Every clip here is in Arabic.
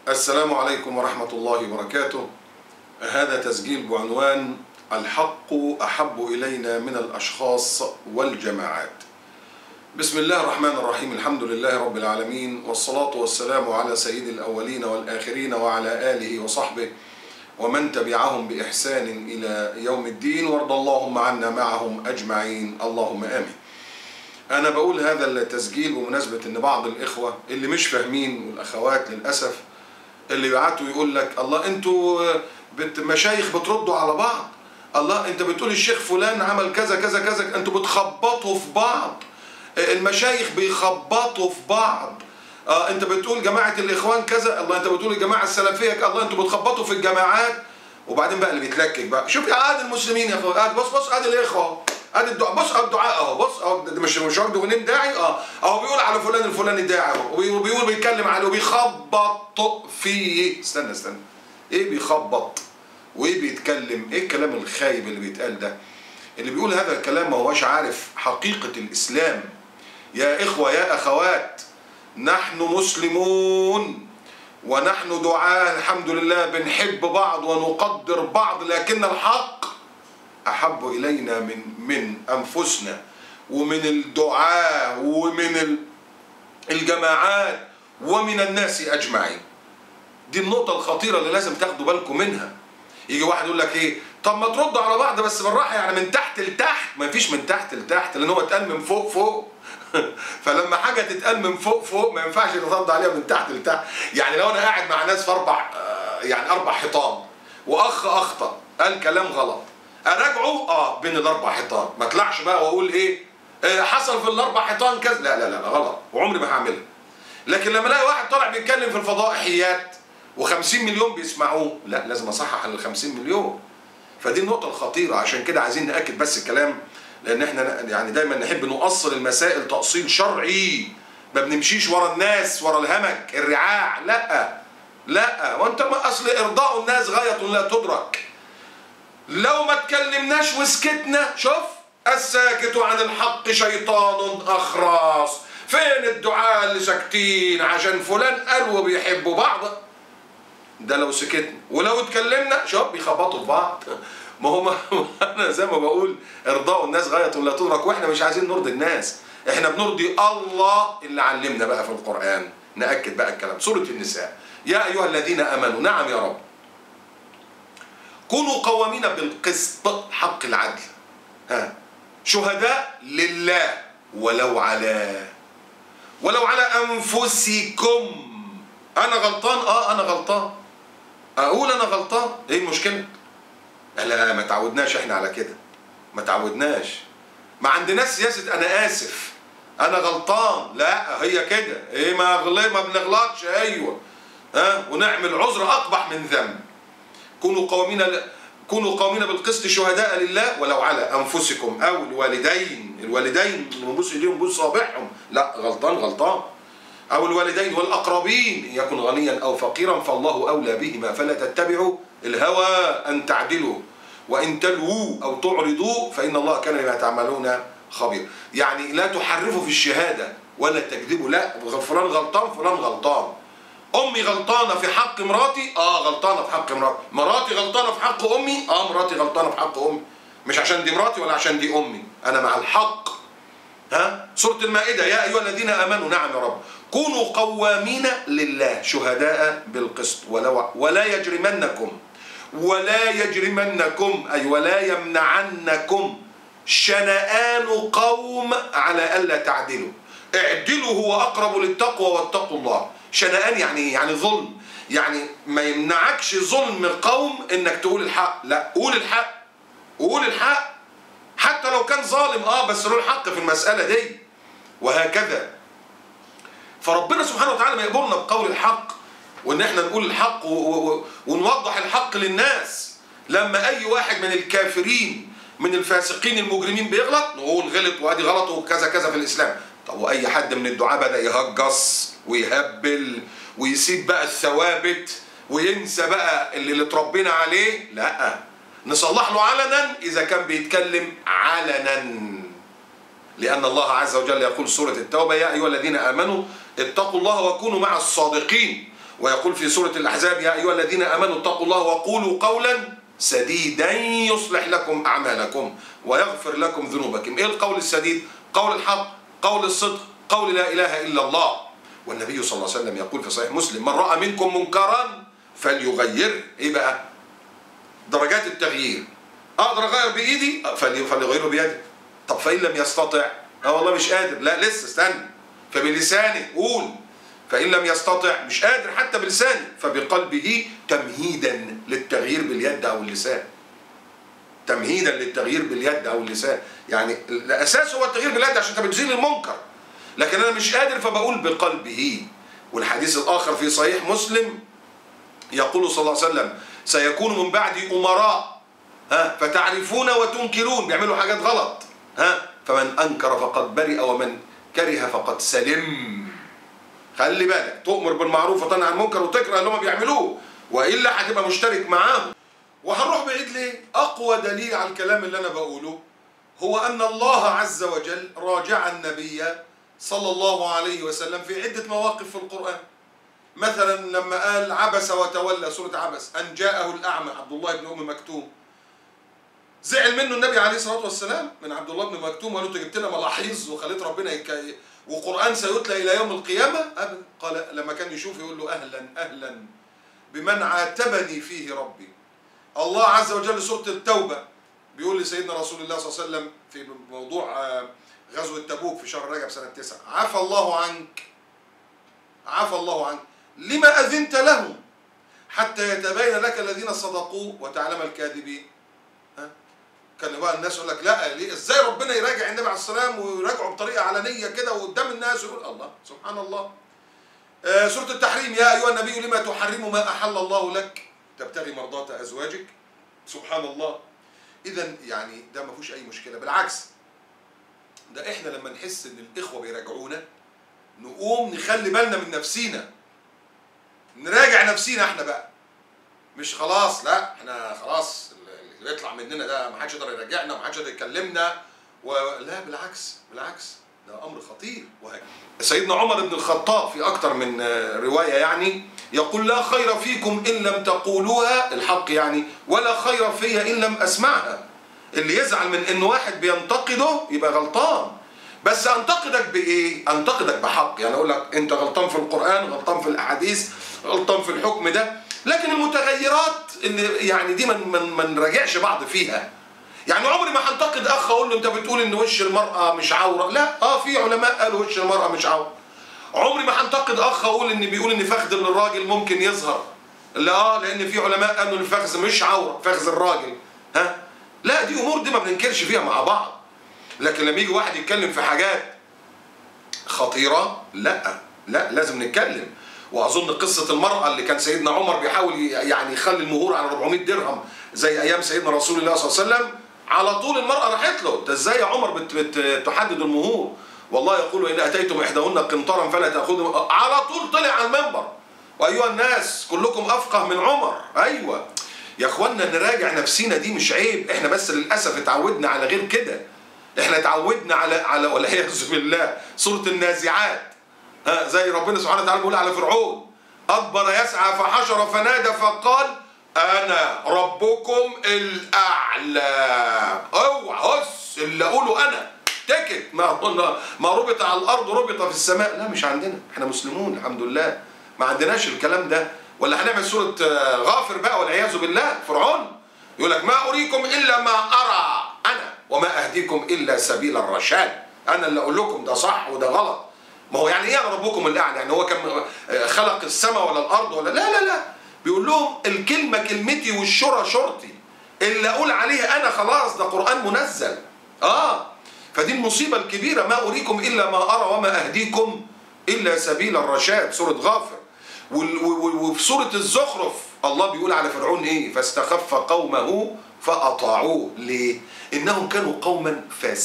السلام عليكم ورحمة الله وبركاته. هذا تسجيل بعنوان الحق أحب إلينا من الأشخاص والجماعات. بسم الله الرحمن الرحيم، الحمد لله رب العالمين، والصلاة والسلام على سيد الأولين والآخرين وعلى آله وصحبه ومن تبعهم بإحسان إلى يوم الدين، وارض اللهم عنا معهم أجمعين، اللهم آمين. أنا بقول هذا التسجيل بمناسبة إن بعض الإخوة اللي مش فاهمين والأخوات للأسف اللي يبعتوا يقول لك الله انتوا مشايخ بتردوا على بعض، الله انت بتقول الشيخ فلان عمل كذا كذا كذا، انتوا بتخبطوا في بعض، المشايخ بيخبطوا في بعض، انت بتقول جماعة الإخوان كذا، الله انت بتقول الجماعة السلفية، الله انتوا بتخبطوا في الجماعات. وبعدين بقى اللي بيتلكك بقى، شوف يا عاد المسلمين يا اخوان، بص ادي الاخوه، ادي الدعاء، بص الدعاء اهو، بص اهو، ده مش واخده غنيم داعي، اهو بيقول على فلان الفلاني داعي اهو، وبيقول بيتكلم عليه وبيخبط فيه. استنى ايه بيخبط وايه بيتكلم؟ ايه الكلام الخايب اللي بيتقال ده؟ اللي بيقول هذا الكلام ما هوش عارف حقيقة الإسلام. يا إخوة يا أخوات، نحن مسلمون ونحن دعاة الحمد لله، بنحب بعض ونقدر بعض، لكن الحق أحب إلينا من أنفسنا ومن الدعاة ومن الجماعات ومن الناس أجمعين. دي النقطة الخطيرة اللي لازم تاخدوا بالكم منها. يجي واحد يقول لك إيه، طب ما تردوا على بعض بس بالراحة، يعني من تحت لتحت. ما فيش من تحت لتحت، لأن هو اتقال من فوق فوق. فلما حاجة تتقال من فوق فوق ما ينفعش ترد عليها من تحت لتحت. يعني لو أنا قاعد مع ناس في أربع حيطان، وأخ أخطأ قال كلام غلط، أراجعه بين الأربع حيطان، ما اطلعش بقى وأقول إيه حصل في الأربع حيطان كذا، لا غلط، وعمري ما هعملها. لكن لما الاقي واحد طالع بيتكلم في الفضائحيات و50 مليون بيسمعوه، لا لازم اصحح ال 50 مليون. فدي النقطة الخطيرة، عشان كده عايزين نأكد بس الكلام، لأن احنا يعني دايما نحب نؤصل المسائل تأصيل شرعي، ما بنمشيش ورا الناس ورا الهمج الرعاع، لا وانت ما اصل ارضاء الناس غاية لا تدرك. لو ما تكلمناش وسكتنا، شوف الساكت عن الحق شيطان أخرس. فين الدعاء اللي ساكتين عشان فلان قال وبيحبوا بعض؟ ده لو سكتنا، ولو اتكلمنا شوف بيخبطوا في بعض. ما هو انا زي ما بقول ارضاء الناس غاية لا تدرك، واحنا مش عايزين نرضي الناس، احنا بنرضي الله اللي علمنا بقى في القرآن. نأكد بقى الكلام، سورة النساء، يا أيها الذين آمنوا، نعم يا رب، كونوا قوامين بالقسط، حق العدل، شهداء لله ولو على أنفسكم. أنا غلطان، أنا غلطان، أقول أنا غلطان، إيه المشكلة؟ لا ما تعودناش إحنا على كده، ما تعودناش، ما عندناش سياسة أنا آسف أنا غلطان، لا هي كده، إيه ما بنغلطش، أيوه ونعمل عذر أقبح من ذنب. كونوا قوامين بالقسط شهداء لله ولو على أنفسكم أو الوالدين نبص إليهم بص صابعهم، لا غلطان، أو الوالدين والأقربين، إن يكن غنيا أو فقيرا فالله أولى بهما، فلا تتبعوا الهوى أن تعدلوا، وإن تلووا أو تعرضوا فإن الله كان بما تعملون خبير. يعني لا تحرفوا في الشهادة ولا تكذبوا، لا فلان غلطان، أمي غلطانة في حق مراتي، غلطانة في حق مراتي غلطانة في حق أمي، مراتي غلطانة في حق أمي، مش عشان دي مراتي ولا عشان دي أمي، أنا مع الحق. سورة المائدة، يا أيها الذين آمنوا، نعم يا رب، كونوا قوامين لله شهداء بالقسط ولا يجرمنكم أي ولا يمنعنكم شنآن قوم على ألا تعدلوا، اعدلوا هو أقرب للتقوى واتقوا الله. شنآن يعني ظلم، يعني ما يمنعكش ظلم قوم انك تقول الحق، لا قول الحق حتى لو كان ظالم، بس له الحق في المسألة دي، وهكذا. فربنا سبحانه وتعالى ما يأمرنا بقول الحق، وان احنا نقول الحق ونوضح الحق للناس. لما اي واحد من الكافرين من الفاسقين المجرمين بيغلط نقول غلط وادي غلط وكذا كذا في الاسلام. طب واي حد من الدعاة بدأ يهجص ويهبل ويسيب بقى الثوابت وينسى بقى اللي اتربينا عليه، لا نصلح له علنا اذا كان بيتكلم علنا، لان الله عز وجل يقول سورة التوبة، يا ايها الذين امنوا اتقوا الله وكونوا مع الصادقين. ويقول في سورة الأحزاب: يا أيها الذين آمنوا اتقوا الله وقولوا قولا سديدا يصلح لكم أعمالكم ويغفر لكم ذنوبكم. إيه القول السديد؟ قول الحق، قول الصدق، قول لا إله إلا الله. والنبي صلى الله عليه وسلم يقول في صحيح مسلم: من رأى منكم منكرا فليغير. إيه بقى؟ درجات التغيير. أقدر أغير بإيدي فليغيره بيدي. طب فإن لم يستطع؟ والله مش قادر. لا لسه استنى. فبلسانه قول. فإن لم يستطع، مش قادر حتى بلسانه، فبقلبه تمهيدا للتغيير باليد أو اللسان. تمهيدا للتغيير باليد أو اللسان. يعني الأساس هو التغيير باليد عشان أنت بتزيل المنكر، لكن أنا مش قادر فبقول بقلبه. والحديث الآخر في صحيح مسلم يقول صلى الله عليه وسلم: سيكون من بعدي أمراء فتعرفون وتنكرون، بيعملوا حاجات غلط، فمن أنكر فقد برئ ومن كره فقد سلم. خلي بالك، تؤمر بالمعروف وتنهى عن المنكر وتكره اللي هم بيعملوه، وإلا هتبقى مشترك معاهم. وهنروح بعيد ليه؟ أقوى دليل على الكلام اللي أنا بقوله هو أن الله عز وجل راجع النبي صلى الله عليه وسلم في عدة مواقف في القرآن. مثلا لما قال عبس وتولى، سورة عبس، أن جاءه الأعمى عبد الله بن أم مكتوم. زعل منه النبي عليه الصلاة والسلام من عبد الله بن مكتوم، وقال له: أنت جبت لنا ملاحظ وخليت ربنا وقرآن سيتلى إلى يوم القيامة؟ أبدا. قال لما كان يشوف يقول له: أهلا أهلا بمن عاتبني فيه ربي. الله عز وجل سورة التوبة بيقول لسيدنا رسول الله صلى الله عليه وسلم في موضوع غزوة تبوك في شهر رجب سنة 9: عفى الله عنك، عفى الله عنك، لما أذنت لهم حتى يتبين لك الذين صدقوا وتعلم الكاذبين. كان بقى الناس يقول لك: لا ليه ازاي ربنا يراجع النبي عليه السلام ويراجعه بطريقه علنيه كده وقدام الناس، ويقول الله سبحان الله. سوره التحريم: يا ايها النبي لما تحرم ما احل الله لك تبتغي مرضات ازواجك. سبحان الله. اذا يعني ده ما فيهوش اي مشكله، بالعكس ده احنا لما نحس ان الاخوه بيراجعونا نقوم نخلي بالنا من نفسينا، نراجع نفسينا احنا بقى، مش خلاص لا احنا خلاص اللي بيطلع مننا ده ما حدش يقدر يراجعنا وما حدش يقدر يكلمنا لا بالعكس، بالعكس ده امر خطير. وهكذا سيدنا عمر بن الخطاب في اكتر من روايه يعني يقول: لا خير فيكم ان لم تقولوها، الحق يعني، ولا خير فيا ان لم اسمعها. اللي يزعل من ان واحد بينتقده يبقى غلطان، بس انتقدك بايه؟ انتقدك بحق، يعني اقول لك انت غلطان في القران، غلطان في الاحاديث، غلطان في الحكم ده، لكن المتغيرات اللي يعني دي ما نراجعش بعض فيها. يعني عمري ما هنتقد اخ اقول له: انت بتقول ان وش المراه مش عوره. لا في علماء قالوا وش المراه مش عوره. عمري ما هنتقد اخ اقول ان بيقول ان فخذ الراجل ممكن يظهر. لا لان في علماء قالوا ان الفخذ مش عوره، فخذ الراجل. لا دي امور دي ما بننكرش فيها مع بعض، لكن لما يجي واحد يتكلم في حاجات خطيره لا لازم نتكلم. واظن قصه المراه اللي كان سيدنا عمر بيحاول يعني يخلي المهور على 400 درهم زي ايام سيدنا رسول الله صلى الله عليه وسلم، على طول المراه راحت له: انت ازاي يا عمر بتحدد المهور؟ والله يقول: ان اتيتم احداهن قنطرا فلا تاخذوا. على طول طلع على المنبر: وايها الناس كلكم افقه من عمر. ايوه يا اخوانا نراجع نفسينا، دي مش عيب، احنا بس للاسف اتعودنا على غير كده. احنا اتعودنا على والعياذ بالله سوره النازعات، زي ربنا سبحانه وتعالى بيقول على فرعون: أدبر يسعى فحشر فنادى فقال أنا ربكم الأعلى. اوعى هس اللي أقوله أنا تكت، ما ربط على الأرض ربط في السماء. لا مش عندنا، احنا مسلمون الحمد لله، ما عندناش الكلام ده. ولا هنعمل سورة غافر بقى والعياذ بالله. فرعون يقول لك: ما أريكم إلا ما أرى أنا وما أهديكم إلا سبيل الرشاد. أنا اللي أقول لكم ده صح وده غلط. ما هو يعني ايه انا ربكم الاعلى؟ يعني هو كان خلق السماء ولا الارض ولا لا بيقول لهم الكلمه كلمتي والشرى شرطي، اللي اقول عليه انا خلاص ده قران منزل. فدي المصيبه الكبيره: ما اريكم الا ما ارى وما اهديكم الا سبيل الرشاد، سوره غافر. وفي سوره الزخرف الله بيقول على فرعون ايه؟ فاستخف قومه فاطاعوه. ليه؟ انهم كانوا قوما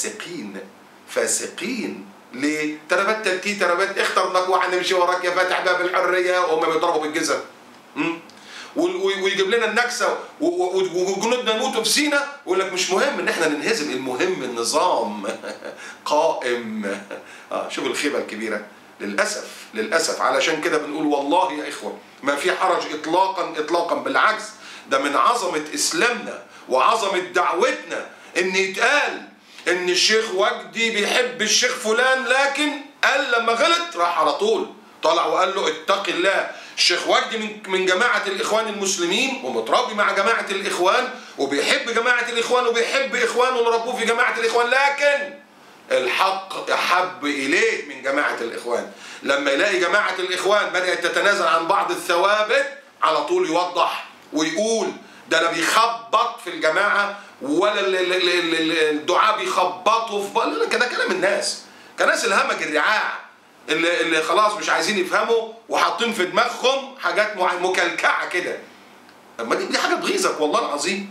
فاسقين. ليه؟ تربت تلكي تربت اخترناك وهنمشي وراك يا فاتح باب الحريه، وهم بيضربوا بالجزم. ويجيب لنا النكسه وجنودنا يموتوا في سينا، ويقول لك مش مهم ان احنا ننهزم، المهم النظام قائم. شوف الخيبه الكبيره. للأسف للأسف. علشان كده بنقول والله يا إخوة ما في حرج إطلاقا إطلاقا، بالعكس ده من عظمة إسلامنا وعظمة دعوتنا إن يتقال إن الشيخ وجدي بيحب الشيخ فلان، لكن قال لما غلط راح على طول طلع وقال له اتق الله. الشيخ وجدي من جماعة الإخوان المسلمين ومتربي مع جماعة الإخوان وبيحب جماعة الإخوان وبيحب إخوانه اللي ربوه في جماعة الإخوان، لكن الحق أحب إليه من جماعة الإخوان. لما يلاقي جماعة الإخوان بدأت تتنازل عن بعض الثوابت على طول يوضح ويقول ده لا بيخبط في الجماعة ولا الدعاء بيخبطوا في كده. كلام الناس كناس الهمج الرعاع اللي خلاص مش عايزين يفهموا وحاطين في دماغهم حاجات مكلكعة كده. اما دي حاجة تغيظك والله العظيم.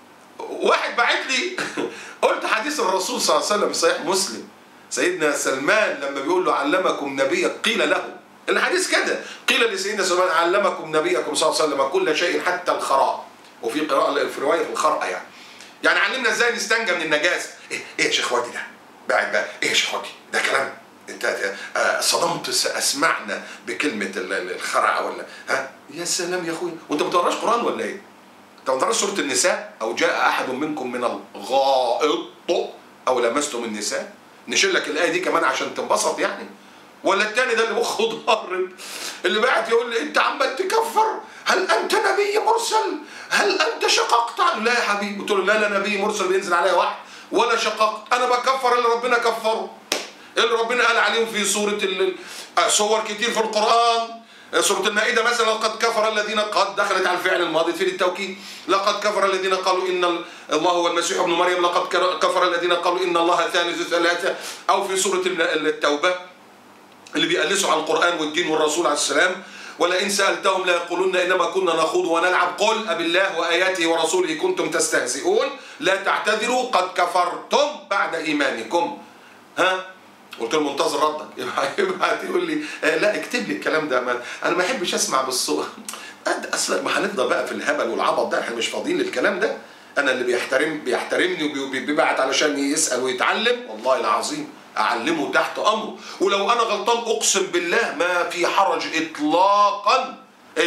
واحد بعت لي قلت حديث الرسول صلى الله عليه وسلم صحيح مسلم، سيدنا سلمان لما بيقول له علمكم نبيك قيل له، الحديث كده قيل لسيدنا سلمان علمكم نبيكم صلى الله عليه وسلم كل شيء حتى الخراء، وفي قراءة في رواية الخرأة يعني علمنا ازاي نستنجى من النجاسة. ايه يا شيخ وادي ده؟ بعد بقى ايه يا شيخ وادي ده كلام؟ انت صدمت اسمعنا بكلمة الخرعة ولا ها؟ يا سلام يا اخويا، وانت ما بتقراش قرآن ولا ايه؟ انت ما بتقراش سورة النساء؟ او جاء احد منكم من الغائط او لمستم النساء؟ نشيل لك الآية دي كمان عشان تنبسط يعني؟ ولا التاني ده اللي مخه ضارب اللي بعت يقول لي انت عمال تكفر، هل انت نبي مرسل؟ هل انت شققت؟ لا يا حبيبي. قلت له لا نبي مرسل بينزل عليا وحي ولا شققت، انا بكفر اللي ربنا كفره، اللي ربنا قال عليهم في سورة صور كتير في القرآن. سورة المائدة مثلا لقد كفر الذين، قد دخلت على الفعل الماضي في التوكيد، لقد كفر الذين قالوا ان الله هو المسيح ابن مريم، لقد كفر الذين قالوا ان الله ثالث ثلاثة. او في سورة التوبة اللي بيقلسوا على القرآن والدين والرسول عليه السلام، ولئن سألتهم ليقولون إنما كنا نخوض ونلعب قل أبالله وآياته ورسوله كنتم تستهزئون لا تعتذروا قد كفرتم بعد إيمانكم. ها؟ قلت له منتظر ردك. يبعت يقول لي لا اكتب لي الكلام ده، انا ما احبش اسمع بالصوت. اصلا ما هنفضل بقى في الهبل والعبط ده، احنا مش فاضيين للكلام ده. انا اللي بيحترمني وبيبعت علشان يسال ويتعلم والله العظيم اعلمه تحت امره، ولو انا غلطان اقسم بالله ما في حرج اطلاقا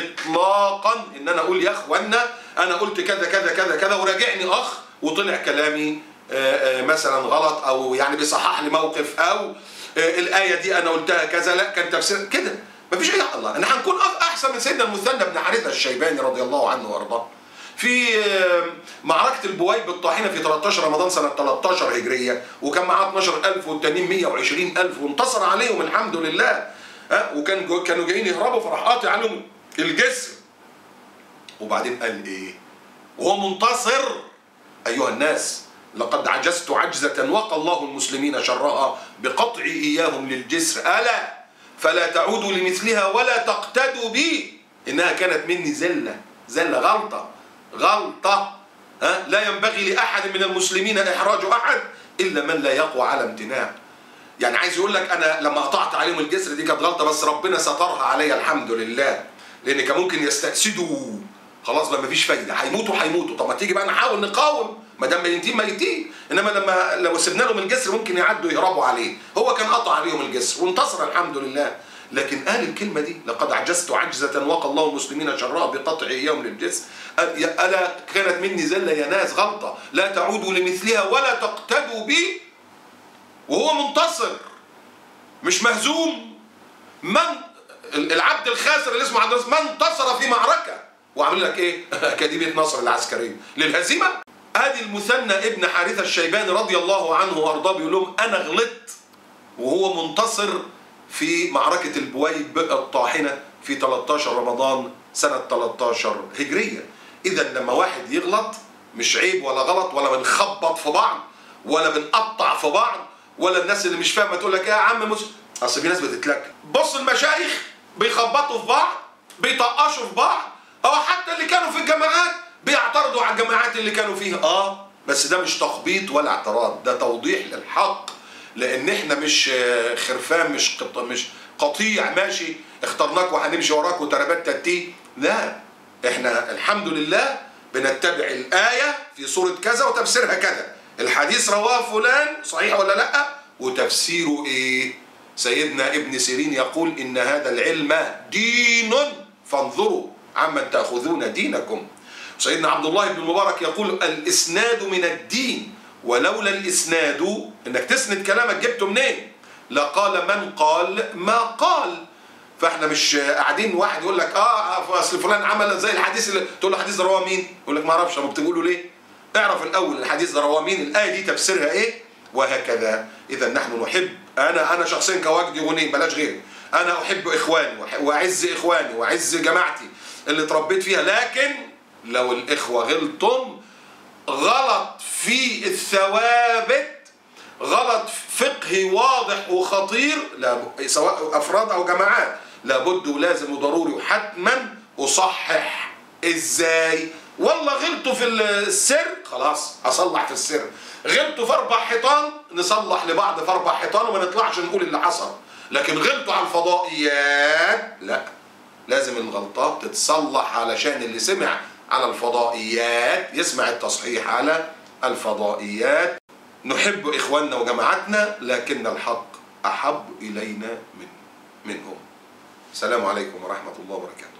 اطلاقا ان انا اقول يا اخوانا انا قلت كذا كذا كذا كذا وراجعني اخ وطلع كلامي مثلا غلط او يعني بيصحح لي موقف او الايه دي انا قلتها كذا لا كان تفسير كده. مفيش اي الله ان هنكون احسن من سيدنا المثنى بن حارثة الشيباني رضي الله عنه وارضاه في معركة البويب بالطاحنة في 13 رمضان سنة 13 هجرية، وكان معاه 12,000 والتانيين 120,000 وانتصر عليهم الحمد لله. كانوا جايين يهربوا فراح قاطع عليهم الجسر. وبعدين قال ايه وهو منتصر؟ ايها الناس لقد عجزت عجزة وقى الله المسلمين شرها بقطع إياهم للجسر، ألا فلا تعودوا لمثلها ولا تقتدوا بي إنها كانت مني زلة غلطة لا ينبغي لأحد من المسلمين إحراج أحد إلا من لا يقوى على امتناع. يعني عايز يقول لك أنا لما قطعت عليهم الجسر دي كانت غلطة، بس ربنا سترها عليا الحمد لله، لأن كان ممكن يستأسدوا خلاص بقى مفيش فايدة، هيموتوا. طب ما تيجي بقى نحاول نقاوم، ما دام ميتين. انما لو سيبنا لهم الجسر ممكن يعدوا يهربوا عليه. هو كان قطع عليهم الجسر وانتصر الحمد لله، لكن قال الكلمه دي لقد عجزت عجزه وقى الله المسلمين شرها بقطع اياهم للجسر، الا كانت مني زله يا ناس غلطه لا تعودوا لمثلها ولا تقتدوا بي، وهو منتصر مش مهزوم. من العبد الخاسر اللي اسمه عبد من انتصر في معركه وعمل لك ايه؟ اكاديميه نصر العسكريه للهزيمه. ادي المثنى ابن حارثة الشيباني رضي الله عنه وارضاه بيقول لهم انا غلطت وهو منتصر في معركة البويب الطاحنة في 13 رمضان سنة 13 هجرية. اذا لما واحد يغلط مش عيب ولا غلط ولا بنخبط في بعض ولا بنقطع في بعض ولا الناس اللي مش فاهمه تقول لك يا عم اصل في ناس بتتلك. بص المشايخ بيخبطوا في بعض بيطقشوا في بعض، او حتى اللي كانوا في الجماعات بيعترضوا على الجماعات اللي كانوا فيها. بس ده مش تخبيط ولا اعتراض، ده توضيح للحق، لان احنا مش خرفان مش قطيع ماشي اخترناك وهنمشي وراك وتربات تتيه. لا، احنا الحمد لله بنتبع الآية في سورة كذا وتفسيرها كذا، الحديث رواه فلان صحيح ولا لا وتفسيره ايه سيدنا ابن سيرين يقول إن هذا العلم دين فانظروا عمن تأخذون دينكم. سيدنا عبد الله بن المبارك يقول الإسناد من الدين، ولولا الإسناد إنك تسند كلامك جبته منين؟ لقال من قال ما قال. فاحنا مش قاعدين واحد يقول لك اصل فلان عمل زي الحديث اللي تقول له الحديث ده رواه مين؟ يقول لك ما اعرفش. طب بتقولوا ليه؟ اعرف الاول الحديث ده رواه مين، الايه دي تفسيرها ايه، وهكذا. اذا نحن نحب، انا شخصيا كوجدي غنيم بلاش غيري، انا احب اخواني واعز اخواني واعز جماعتي اللي اتربيت فيها، لكن لو الاخوه غلطوا غلط في الثوابت، غلط فقهي واضح وخطير، سواء افراد او جماعات، لابد ولازم وضروري وحتما اصحح. ازاي؟ والله غلطوا في السر، خلاص اصلح في السر. غلطوا في 4 حيطان، نصلح لبعض في 4 حيطان وما نطلعش نقول اللي حصل. لكن غلطوا على الفضائيات، لا، لازم الغلطات تتصلح علشان اللي سمع على الفضائيات يسمع التصحيح على الفضائيات. نحب إخواننا وجماعتنا، لكن الحق أحب إلينا منهم. السلام عليكم ورحمة الله وبركاته.